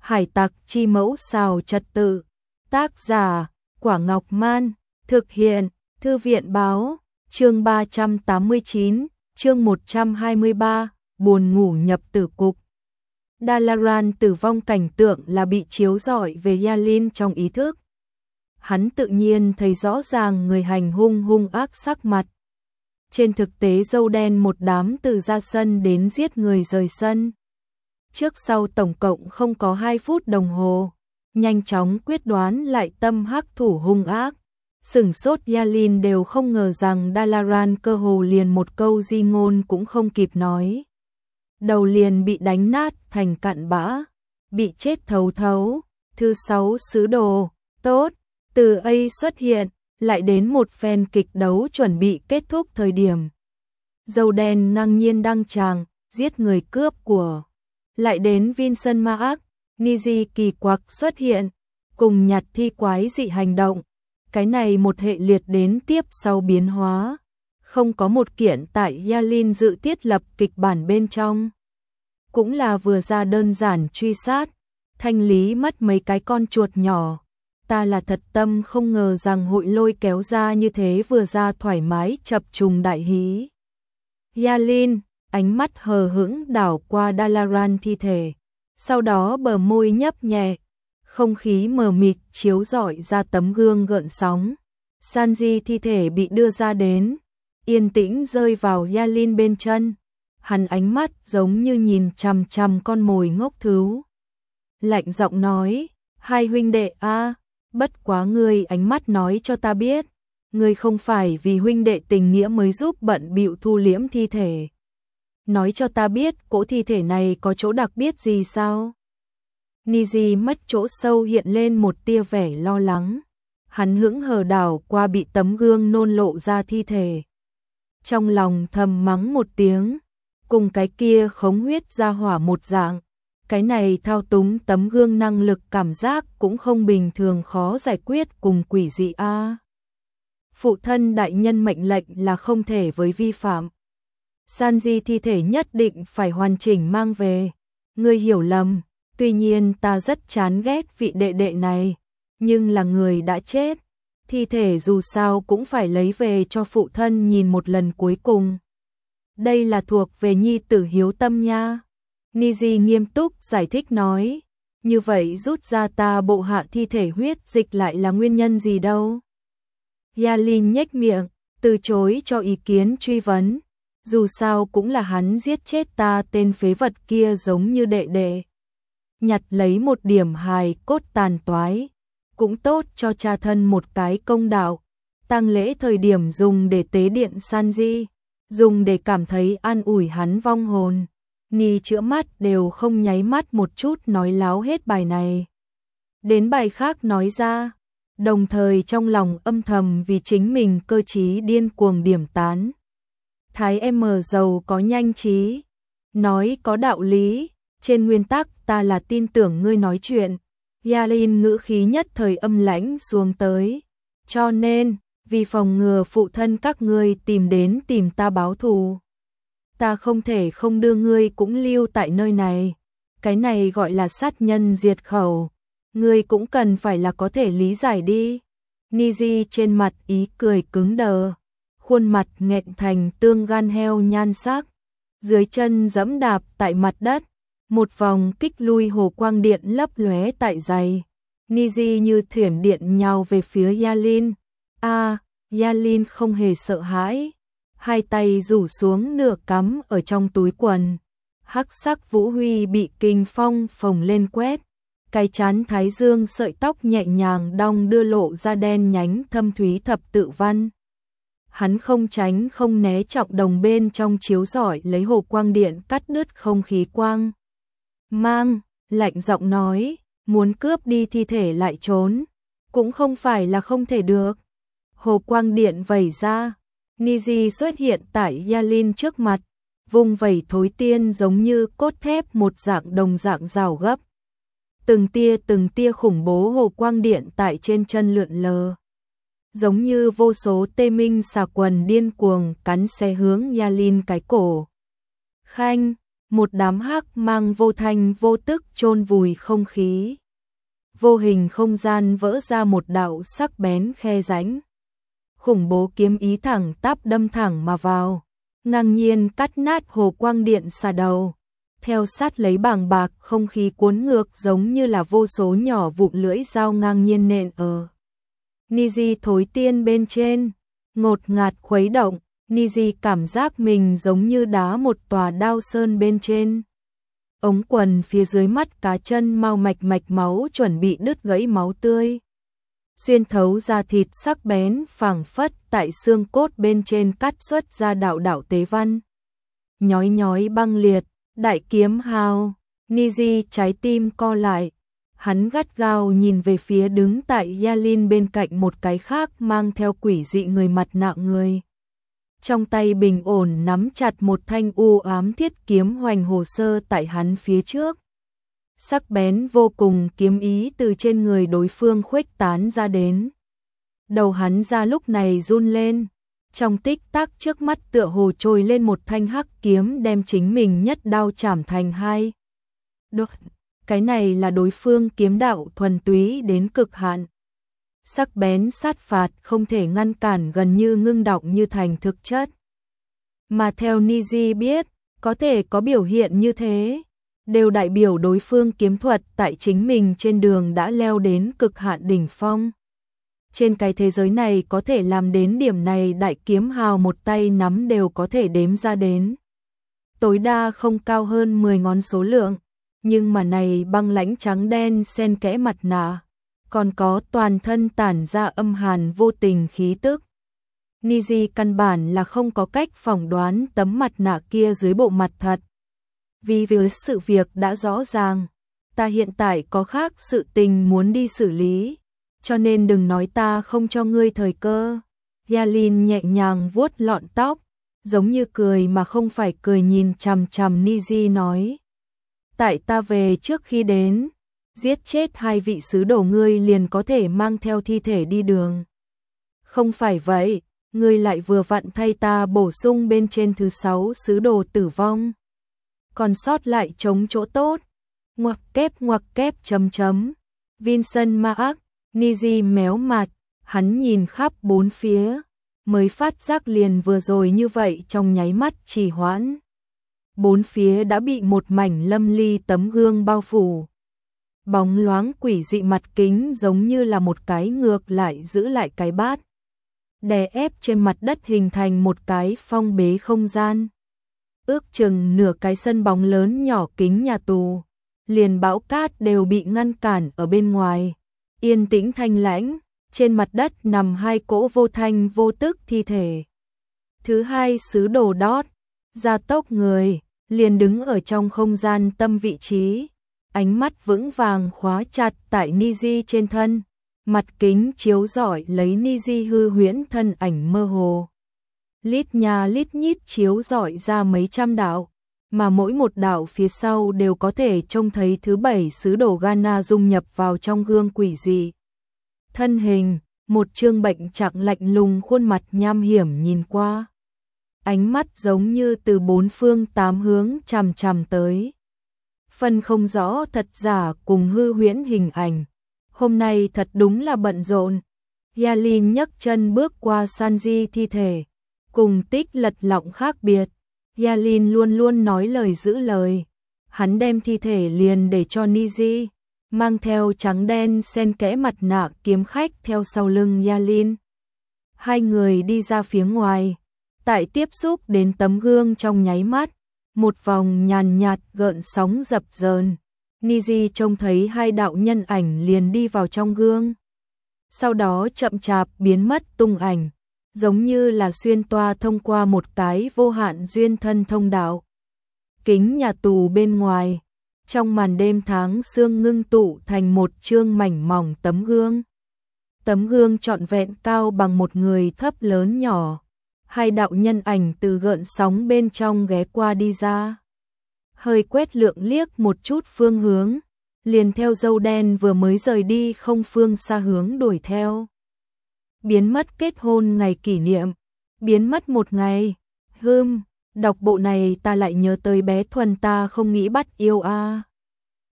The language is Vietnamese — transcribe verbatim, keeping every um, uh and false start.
Hải tặc chi mẫu xào trật tự. Tác giả, Quả Ngọc Man. Thực hiện, Thư viện báo. Chương ba trăm tám mươi chín, chương một trăm hai mươi ba, buồn ngủ nhập tử cục. Dalaran tử vong cảnh tượng là bị chiếu rọi về Yalin trong ý thức. Hắn tự nhiên thấy rõ ràng người hành hung hung ác sắc mặt. Trên thực tế dâu đen một đám từ ra sân đến giết người rời sân. Trước sau tổng cộng không có hai phút đồng hồ. Nhanh chóng quyết đoán lại tâm hắc thủ hung ác. Sửng sốt Yalin đều không ngờ rằng Dalaran cơ hồ liền một câu di ngôn cũng không kịp nói. Đầu liền bị đánh nát thành cặn bã. Bị chết thấu thấu. Thứ sáu sứ đồ. Tốt. Từ A xuất hiện. Lại đến một phen kịch đấu chuẩn bị kết thúc thời điểm. Dâu đen ngang nhiên đăng tràng. Giết người cướp của. Lại đến Vincent Mark. Niji kỳ quặc xuất hiện. Cùng nhặt thi quái dị hành động. Cái này một hệ liệt đến tiếp sau biến hóa. Không có một kiện tại Yalin dự thiết lập kịch bản bên trong. Cũng là vừa ra đơn giản truy sát. Thanh lý mất mấy cái con chuột nhỏ. Ta là thật tâm không ngờ rằng hội lôi kéo ra như thế vừa ra thoải mái chập trùng đại hí. Yalin, ánh mắt hờ hững đảo qua Dalaran thi thể. Sau đó bờ môi nhấp nhẹ. Không khí mờ mịt chiếu rọi ra tấm gương gợn sóng. Sanji thi thể bị đưa ra đến. Yên tĩnh rơi vào Yalin bên chân. Hắn ánh mắt giống như nhìn chằm chằm con mồi ngốc thứu. Lạnh giọng nói, hai huynh đệ a, bất quá ngươi ánh mắt nói cho ta biết. Ngươi không phải vì huynh đệ tình nghĩa mới giúp bận bịu thu liễm thi thể. Nói cho ta biết cỗ thi thể này có chỗ đặc biệt gì sao? Niji mắt chỗ sâu hiện lên một tia vẻ lo lắng. Hắn hững hờ đảo qua bị tấm gương nôn lộ ra thi thể. Trong lòng thầm mắng một tiếng. Cùng cái kia khống huyết ra hỏa một dạng. Cái này thao túng tấm gương năng lực cảm giác cũng không bình thường khó giải quyết cùng quỷ dị a. À. Phụ thân đại nhân mệnh lệnh là không thể với vi phạm. Sanji thi thể nhất định phải hoàn chỉnh mang về. Ngươi hiểu lầm. Tuy nhiên ta rất chán ghét vị đệ đệ này, nhưng là người đã chết, thi thể dù sao cũng phải lấy về cho phụ thân nhìn một lần cuối cùng. Đây là thuộc về nhi tử hiếu tâm nha. Niji nghiêm túc giải thích nói, như vậy rút ra ta bộ hạ thi thể huyết dịch lại là nguyên nhân gì đâu. Yalin nhếch miệng, từ chối cho ý kiến truy vấn, dù sao cũng là hắn giết chết ta tên phế vật kia giống như đệ đệ. Nhặt lấy một điểm hài cốt tàn toái, cũng tốt cho cha thân một cái công đạo. Tang lễ thời điểm dùng để tế điện Sanji, dùng để cảm thấy an ủi hắn vong hồn. Ni chữa mắt đều không nháy mắt một chút nói láo hết bài này. Đến bài khác nói ra, đồng thời trong lòng âm thầm vì chính mình cơ trí điên cuồng điểm tán. Thái em giàu có nhanh trí, nói có đạo lý. Trên nguyên tắc ta là tin tưởng ngươi nói chuyện. Yalin ngữ khí nhất thời âm lãnh xuống tới. Cho nên, vì phòng ngừa phụ thân các ngươi tìm đến tìm ta báo thù. Ta không thể không đưa ngươi cũng lưu tại nơi này. Cái này gọi là sát nhân diệt khẩu. Ngươi cũng cần phải là có thể lý giải đi. Niji trên mặt ý cười cứng đờ. Khuôn mặt nghẹn thành tương gan heo nhan sắc. Dưới chân giẫm đạp tại mặt đất. Một vòng kích lui hồ quang điện lấp lóe tại giày. Niji như thiểm điện nhào về phía Yalin. A, à, Yalin không hề sợ hãi. Hai tay rủ xuống nửa cắm ở trong túi quần. Hắc sắc vũ huy bị kinh phong phồng lên quét. Cái chán thái dương sợi tóc nhẹ nhàng đong đưa lộ ra đen nhánh thâm thúy thập tự văn. Hắn không tránh không né trọng đồng bên trong chiếu rọi lấy hồ quang điện cắt đứt không khí quang. Mang, lạnh giọng nói, muốn cướp đi thi thể lại trốn, cũng không phải là không thể được. Hồ quang điện vẩy ra, Niji xuất hiện tại Yalin trước mặt, vùng vẩy thối tiên giống như cốt thép một dạng đồng dạng rào gấp. Từng tia từng tia khủng bố hồ quang điện tại trên chân lượn lờ. Giống như vô số tê minh xà quần điên cuồng cắn xé hướng Yalin cái cổ. Khanh, một đám hắc mang vô thanh vô tức chôn vùi không khí. Vô hình không gian vỡ ra một đạo sắc bén khe rãnh. Khủng bố kiếm ý thẳng tắp đâm thẳng mà vào, ngang nhiên cắt nát hồ quang điện xà đầu. Theo sát lấy bàng bạc không khí cuốn ngược giống như là vô số nhỏ vụn lưỡi dao ngang nhiên nện ở Niji thối tiên bên trên, ngột ngạt khuấy động. Niji cảm giác mình giống như đá một tòa đao sơn bên trên. Ống quần phía dưới mắt cá chân mau mạch mạch máu chuẩn bị đứt gãy máu tươi. Xuyên thấu ra thịt sắc bén phảng phất tại xương cốt bên trên cắt xuất ra đạo đạo tế văn. Nhói nhói băng liệt, đại kiếm hào, Niji trái tim co lại. Hắn gắt gao nhìn về phía đứng tại Yalin bên cạnh một cái khác mang theo quỷ dị người mặt nạ người. Trong tay bình ổn nắm chặt một thanh u ám thiết kiếm hoành hồ sơ tại hắn phía trước. Sắc bén vô cùng kiếm ý từ trên người đối phương khuếch tán ra đến. Đầu hắn ra lúc này run lên. Trong tích tắc trước mắt tựa hồ trồi lên một thanh hắc kiếm đem chính mình nhất đao chảm thành hai. Đột, cái này là đối phương kiếm đạo thuần túy đến cực hạn. Sắc bén sát phạt không thể ngăn cản gần như ngưng đọng như thành thực chất. Mà theo Niji biết, có thể có biểu hiện như thế, đều đại biểu đối phương kiếm thuật tại chính mình trên đường đã leo đến cực hạn đỉnh phong. Trên cái thế giới này có thể làm đến điểm này đại kiếm hào một tay nắm đều có thể đếm ra đến. Tối đa không cao hơn mười ngón số lượng, nhưng mà này băng lãnh trắng đen xen kẽ mặt nạ, còn có toàn thân tản ra âm hàn vô tình khí tức. Niji căn bản là không có cách phỏng đoán tấm mặt nạ kia dưới bộ mặt thật. Vì vì sự việc đã rõ ràng, ta hiện tại có khác sự tình muốn đi xử lý, cho nên đừng nói ta không cho ngươi thời cơ. Yalin nhẹ nhàng vuốt lọn tóc, giống như cười mà không phải cười nhìn chằm chằm Niji nói. Tại ta về trước khi đến, giết chết hai vị sứ đồ ngươi liền có thể mang theo thi thể đi đường. Không phải vậy, ngươi lại vừa vặn thay ta bổ sung bên trên thứ sáu sứ đồ tử vong. Còn sót lại chống chỗ tốt. Ngoặc kép ngoặc kép chấm chấm. Vincent Mark, Niji méo mặt, hắn nhìn khắp bốn phía, mới phát giác liền vừa rồi như vậy trong nháy mắt trì hoãn. Bốn phía đã bị một mảnh lâm ly tấm gương bao phủ. Bóng loáng quỷ dị mặt kính giống như là một cái ngược lại giữ lại cái bát. Đè ép trên mặt đất hình thành một cái phong bế không gian. Ước chừng nửa cái sân bóng lớn nhỏ kính nhà tù. Liền bão cát đều bị ngăn cản ở bên ngoài. Yên tĩnh thanh lãnh, trên mặt đất nằm hai cỗ vô thanh vô tức thi thể. Thứ hai sứ đồ đót, gia tốc người, liền đứng ở trong không gian tâm vị trí. Ánh mắt vững vàng khóa chặt tại Niji trên thân, mặt kính chiếu rọi lấy Niji hư huyễn thân ảnh mơ hồ. Lít nhà lít nhít chiếu rọi ra mấy trăm đạo, mà mỗi một đạo phía sau đều có thể trông thấy thứ bảy sứ đồ Ghana dung nhập vào trong gương quỷ dị. Thân hình, một trương bệnh trạng lạnh lùng khuôn mặt nham hiểm nhìn qua. Ánh mắt giống như từ bốn phương tám hướng chằm chằm tới. Phân không rõ thật giả cùng hư huyễn hình ảnh. Hôm nay thật đúng là bận rộn. Yalin nhấc chân bước qua Sanji thi thể. Cùng Tích lật lọng khác biệt. Yalin luôn luôn nói lời giữ lời. Hắn đem thi thể liền để cho Niji, mang theo trắng đen xen kẽ mặt nạ kiếm khách theo sau lưng Yalin. Hai người đi ra phía ngoài. Tại tiếp xúc đến tấm gương trong nháy mắt, một vòng nhàn nhạt gợn sóng dập dờn. Niji trông thấy hai đạo nhân ảnh liền đi vào trong gương. Sau đó chậm chạp biến mất tung ảnh, giống như là xuyên toa thông qua một cái vô hạn duyên thân thông đạo. Kính nhà tù bên ngoài, trong màn đêm tháng sương ngưng tụ thành một chương mảnh mỏng tấm gương. Tấm gương trọn vẹn cao bằng một người thấp lớn nhỏ. Hai đạo nhân ảnh từ gợn sóng bên trong ghé qua đi ra. Hơi quét lượng liếc một chút phương hướng, liền theo dâu đen vừa mới rời đi không phương xa hướng đuổi theo. Biến mất kết hôn ngày kỷ niệm, biến mất một ngày, hưm, Đọc bộ này ta lại nhớ tới bé Thuần ta không nghĩ bắt yêu a.